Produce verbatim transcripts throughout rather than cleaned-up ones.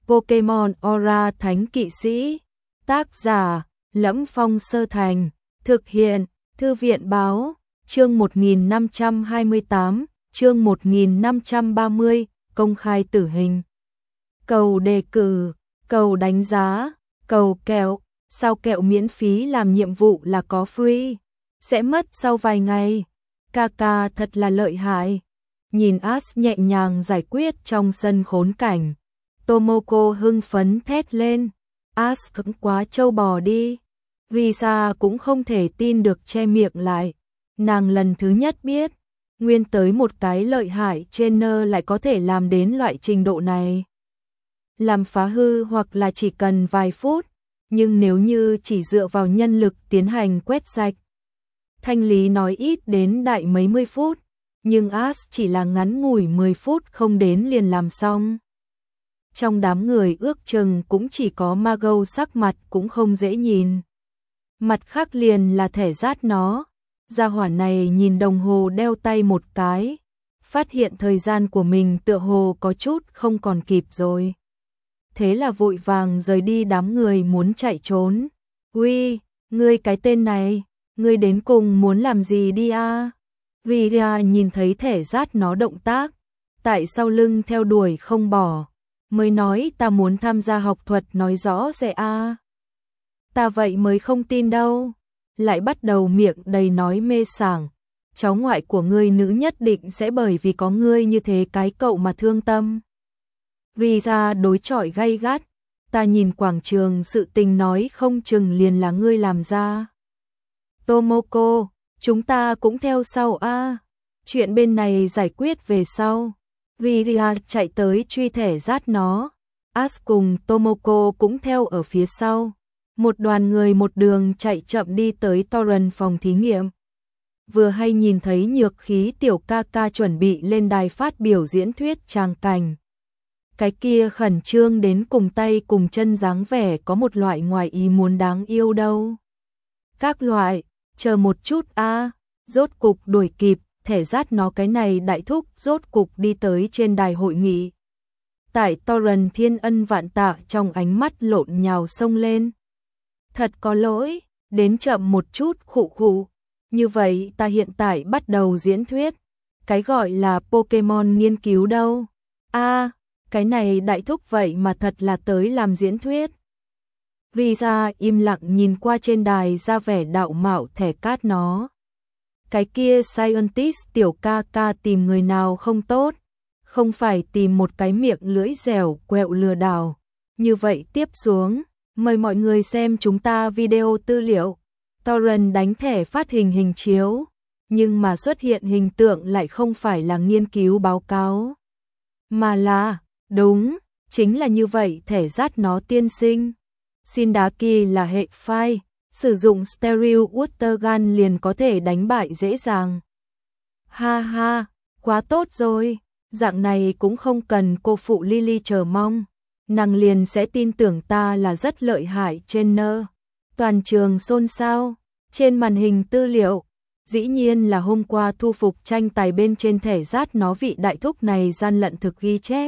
Pokemon Aura Thánh Kỵ Sĩ. Tác giả: Lẫm Phong Sơ Thành. Thực hiện: Thư viện báo. Chương một nghìn năm trăm hai mươi tám, chương một nghìn năm trăm ba mươi, công khai tử hình. Cầu đề cử, cầu đánh giá, cầu kẹo, sao kẹo miễn phí làm nhiệm vụ là có free, sẽ mất sau vài ngày. Kaka thật là lợi hại. Nhìn Ash nhẹ nhàng giải quyết trong sân khốn cảnh, Tomoko hưng phấn thét lên. Ash cũng quá trâu bò đi. Risa cũng không thể tin được che miệng lại. Nàng lần thứ nhất biết, nguyên tới một cái lợi hại trainer lại có thể làm đến loại trình độ này. Làm phá hư hoặc là chỉ cần vài phút, nhưng nếu như chỉ dựa vào nhân lực tiến hành quét sạch, thanh lý nói ít đến đại mấy mươi phút, nhưng Ash chỉ là ngắn ngủi mười phút không đến liền làm xong. Trong đám người ước chừng cũng chỉ có Mago sắc mặt cũng không dễ nhìn. Mặt khác liền là thẻ rát nó. Gia hỏa này nhìn đồng hồ đeo tay một cái, phát hiện thời gian của mình tựa hồ có chút không còn kịp rồi. Thế là vội vàng rời đi đám người muốn chạy trốn. Uy, ngươi cái tên này, ngươi đến cùng muốn làm gì đi a? Ria nhìn thấy thẻ rát nó động tác, tại sau lưng theo đuổi không bỏ, mới nói ta muốn tham gia học thuật nói rõ sẽ a. Ta vậy mới không tin đâu. Lại bắt đầu miệng đầy nói mê sảng. Cháu ngoại của ngươi nữ nhất định sẽ bởi vì có ngươi như thế cái cậu mà thương tâm. Risa đối chọi gay gắt. Ta nhìn quảng trường sự tình nói không chừng liền là ngươi làm ra. Tomoko, chúng ta cũng theo sau a. Chuyện bên này giải quyết về sau. Risa chạy tới truy thẻ rát nó. Ash cùng Tomoko cũng theo ở phía sau. Một đoàn người một đường chạy chậm đi tới Torrent phòng thí nghiệm. Vừa hay nhìn thấy nhược khí tiểu ca ca chuẩn bị lên đài phát biểu diễn thuyết tràng cảnh. Cái kia khẩn trương đến cùng tay cùng chân dáng vẻ có một loại ngoài ý muốn đáng yêu đâu. Các loại, chờ một chút a, rốt cục đuổi kịp, thẻ rát nó cái này đại thúc rốt cục đi tới trên đài hội nghị. Tại Torrent thiên ân vạn tạ trong ánh mắt lộn nhào sông lên. Thật có lỗi, đến chậm một chút khụ khụ. Như vậy ta hiện tại bắt đầu diễn thuyết. Cái gọi là Pokemon nghiên cứu đâu. a à, cái này đại thúc vậy mà thật là tới làm diễn thuyết. Risa im lặng nhìn qua trên đài ra vẻ đạo mạo thẻ cát nó. Cái kia scientist tiểu ca ca tìm người nào không tốt. Không phải tìm một cái miệng lưỡi dẻo quẹo lừa đảo. Như vậy tiếp xuống. Mời mọi người xem chúng ta video tư liệu. Torrent đánh thẻ phát hình hình chiếu, nhưng mà xuất hiện hình tượng lại không phải là nghiên cứu báo cáo, mà là, đúng, chính là như vậy thẻ rát nó tiên sinh. Shindaki là hệ phai, sử dụng Stereo Water Gun liền có thể đánh bại dễ dàng. Ha ha, quá tốt rồi, dạng này cũng không cần cô phụ Lily chờ mong. Nàng liền sẽ tin tưởng ta là rất lợi hại trainer. Toàn trường xôn xao. Trên màn hình tư liệu, dĩ nhiên là hôm qua thu phục tranh tài bên trên thẻ rát nó vị đại thúc này gian lận thực ghi chép.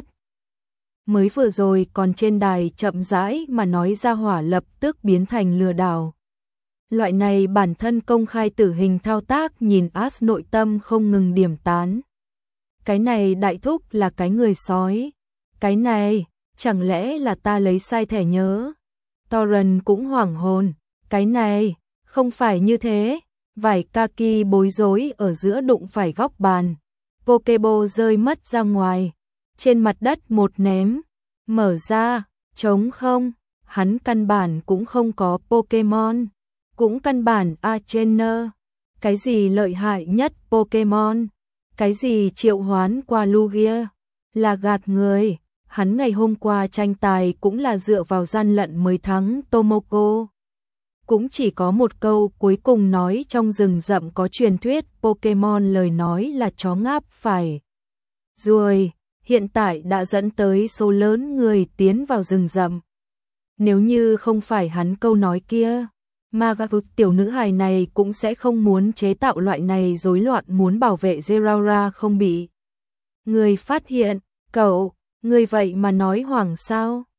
Mới vừa rồi còn trên đài chậm rãi mà nói ra hỏa lập tức biến thành lừa đảo. Loại này bản thân công khai tử hình thao tác nhìn Ash nội tâm không ngừng điểm tán. Cái này đại thúc là cái người sói. Cái này... Chẳng lẽ là ta lấy sai thẻ nhớ? Torrent cũng hoảng hồn. Cái này, không phải như thế. Vải kaki bối rối ở giữa đụng phải góc bàn. Pokeball rơi mất ra ngoài. Trên mặt đất một ném. Mở ra, trống không. Hắn căn bản cũng không có Pokemon. Cũng căn bản A trainer. Cái gì lợi hại nhất Pokemon? Cái gì triệu hoán qua Lugia? Là gạt người. Hắn ngày hôm qua tranh tài cũng là dựa vào gian lận mới thắng Tomoko. Cũng chỉ có một câu cuối cùng nói trong rừng rậm có truyền thuyết Pokemon lời nói là chó ngáp phải. Rồi, hiện tại đã dẫn tới số lớn người tiến vào rừng rậm. Nếu như không phải hắn câu nói kia, Magavu tiểu nữ hài này cũng sẽ không muốn chế tạo loại này rối loạn muốn bảo vệ Zeraora không bị người phát hiện. Cậu, người vậy mà nói hoảng sao?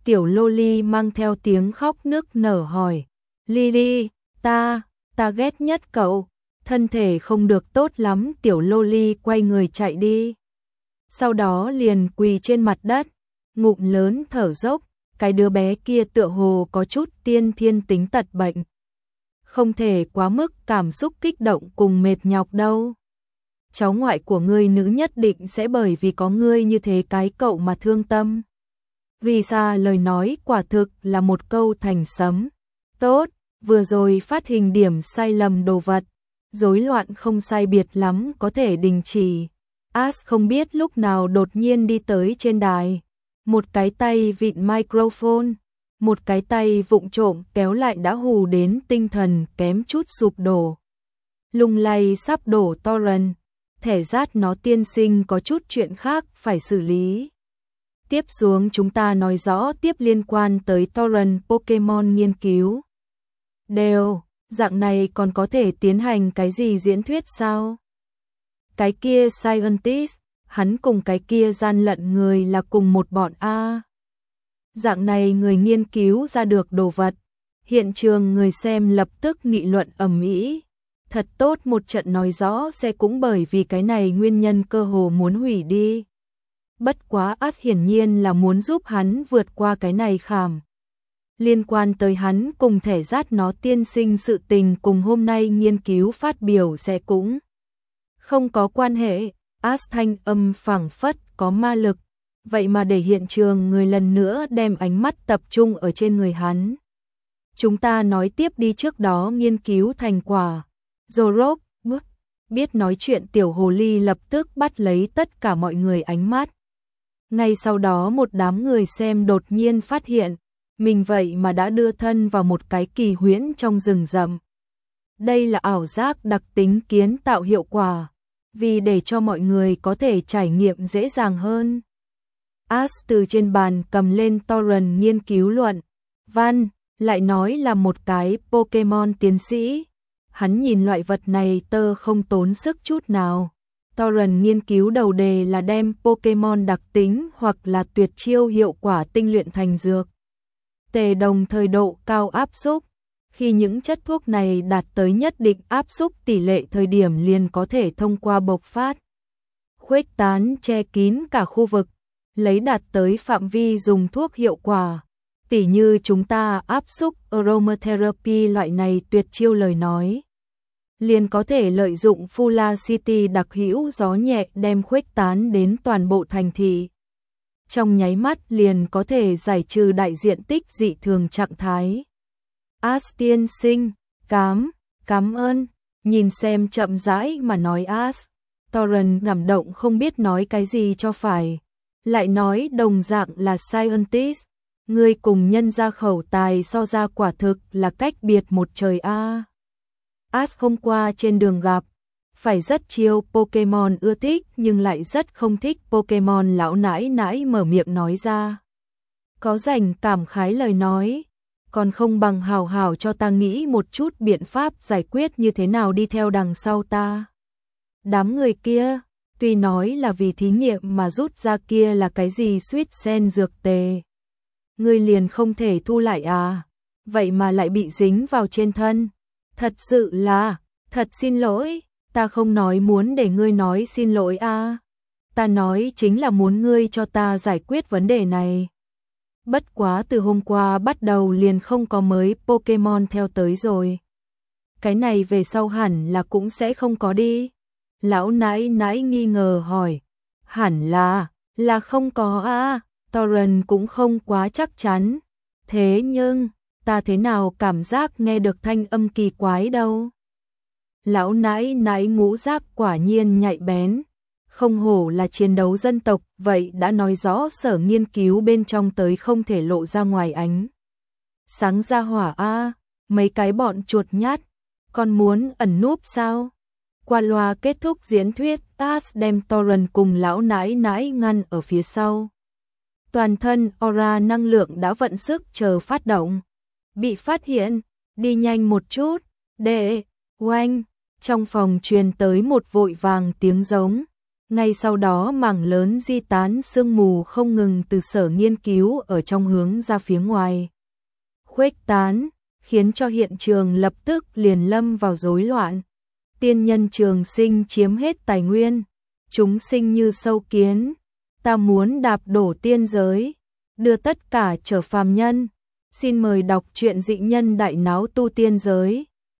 Tiểu Loli mang theo tiếng khóc nức nở hỏi, Lily, ta, ta ghét nhất cậu, thân thể không được tốt lắm. Tiểu Loli quay người chạy đi. Sau đó liền quỳ trên mặt đất, ngụm lớn thở dốc, cái đứa bé kia tựa hồ có chút tiên thiên tính tật bệnh. Không thể quá mức cảm xúc kích động cùng mệt nhọc đâu. Cháu ngoại của ngươi nữ nhất định sẽ bởi vì có ngươi như thế cái cậu mà thương tâm. Risa lời nói quả thực là một câu thành sấm. Tốt, vừa rồi phát hình điểm sai lầm đồ vật, rối loạn không sai biệt lắm có thể đình chỉ. As không biết lúc nào đột nhiên đi tới trên đài, một cái tay vịn microphone, một cái tay vụng trộm kéo lại đã hù đến tinh thần kém chút sụp đổ. Lung lay sắp đổ Torrent, thẻ rát nó tiên sinh có chút chuyện khác phải xử lý. Tiếp xuống chúng ta nói rõ tiếp liên quan tới Torrent Pokemon nghiên cứu. Đều, dạng này còn có thể tiến hành cái gì diễn thuyết sao? Cái kia scientist, hắn cùng cái kia gian lận người là cùng một bọn A. Dạng này người nghiên cứu ra được đồ vật, hiện trường người xem lập tức nghị luận ầm ĩ. Thật tốt một trận nói rõ sẽ cũng bởi vì cái này nguyên nhân cơ hồ muốn hủy đi. Bất quá As hiển nhiên là muốn giúp hắn vượt qua cái này khảm. Liên quan tới hắn cùng thẻ rát nó tiên sinh sự tình cùng hôm nay nghiên cứu phát biểu sẽ cũng không có quan hệ. As thanh âm phảng phất có ma lực, vậy mà để hiện trường người lần nữa đem ánh mắt tập trung ở trên người hắn. Chúng ta nói tiếp đi, trước đó nghiên cứu thành quả. Zorok, biết nói chuyện tiểu hồ ly lập tức bắt lấy tất cả mọi người ánh mắt. Ngay sau đó một đám người xem đột nhiên phát hiện, mình vậy mà đã đưa thân vào một cái kỳ huyễn trong rừng rậm. Đây là ảo giác đặc tính kiến tạo hiệu quả, vì để cho mọi người có thể trải nghiệm dễ dàng hơn. As từ trên bàn cầm lên Torrent nghiên cứu luận văn, lại nói là một cái Pokemon tiến sĩ. Hắn nhìn loại vật này tơ không tốn sức chút nào. Torrent nghiên cứu đầu đề là đem Pokemon đặc tính hoặc là tuyệt chiêu hiệu quả tinh luyện thành dược tề đồng thời độ cao áp xúc. Khi những chất thuốc này đạt tới nhất định áp xúc tỷ lệ thời điểm liền có thể thông qua bộc phát, khuếch tán che kín cả khu vực, lấy đạt tới phạm vi dùng thuốc hiệu quả. Tỉ như chúng ta áp xúc aromatherapy loại này tuyệt chiêu lời nói, liền có thể lợi dụng Fulicity đặc hữu gió nhẹ đem khuếch tán đến toàn bộ thành thị. Trong nháy mắt liền có thể giải trừ đại diện tích dị thường trạng thái. As tiên sinh, cám, cám ơn, nhìn xem chậm rãi mà nói As. Torrent cảm động không biết nói cái gì cho phải. Lại nói đồng dạng là scientist, người cùng nhân ra khẩu tài so ra quả thực là cách biệt một trời a. As hôm qua trên đường gặp, phải rất chiêu Pokemon ưa thích nhưng lại rất không thích Pokemon lão nãi nãi mở miệng nói ra. Có rảnh cảm khái lời nói, còn không bằng hào hào cho ta nghĩ một chút biện pháp giải quyết như thế nào đi theo đằng sau ta. Đám người kia, tuy nói là vì thí nghiệm mà rút ra kia là cái gì suýt sen dược tề. Ngươi liền không thể thu lại à, vậy mà lại bị dính vào trên thân. Thật sự là, thật xin lỗi, ta không nói muốn để ngươi nói xin lỗi a. Ta nói chính là muốn ngươi cho ta giải quyết vấn đề này. Bất quá từ hôm qua bắt đầu liền không có mới Pokemon theo tới rồi. Cái này về sau hẳn là cũng sẽ không có đi. Lão nãi nãi nghi ngờ hỏi. Hẳn là, là không có a. Torrent cũng không quá chắc chắn. Thế nhưng, ta thế nào cảm giác nghe được thanh âm kỳ quái đâu. Lão nãi nãi ngũ giác quả nhiên nhạy bén. Không hổ là chiến đấu dân tộc, vậy đã nói rõ sở nghiên cứu bên trong tới không thể lộ ra ngoài ánh. Sáng ra hỏa a, mấy cái bọn chuột nhát, còn muốn ẩn núp sao? Qua loa kết thúc diễn thuyết, As đem Torrent cùng lão nãi nãi ngăn ở phía sau. Toàn thân aura năng lượng đã vận sức chờ phát động. Bị phát hiện, đi nhanh một chút, để, oanh, trong phòng truyền tới một vội vàng tiếng giống. Ngay sau đó mảng lớn di tán sương mù không ngừng từ sở nghiên cứu ở trong hướng ra phía ngoài khuếch tán, khiến cho hiện trường lập tức liền lâm vào rối loạn. Tiên nhân trường sinh chiếm hết tài nguyên, chúng sinh như sâu kiến, ta muốn đạp đổ tiên giới, đưa tất cả trở phàm nhân. Xin mời đọc truyện Dị Nhân Đại Náo Tu Tiên Giới.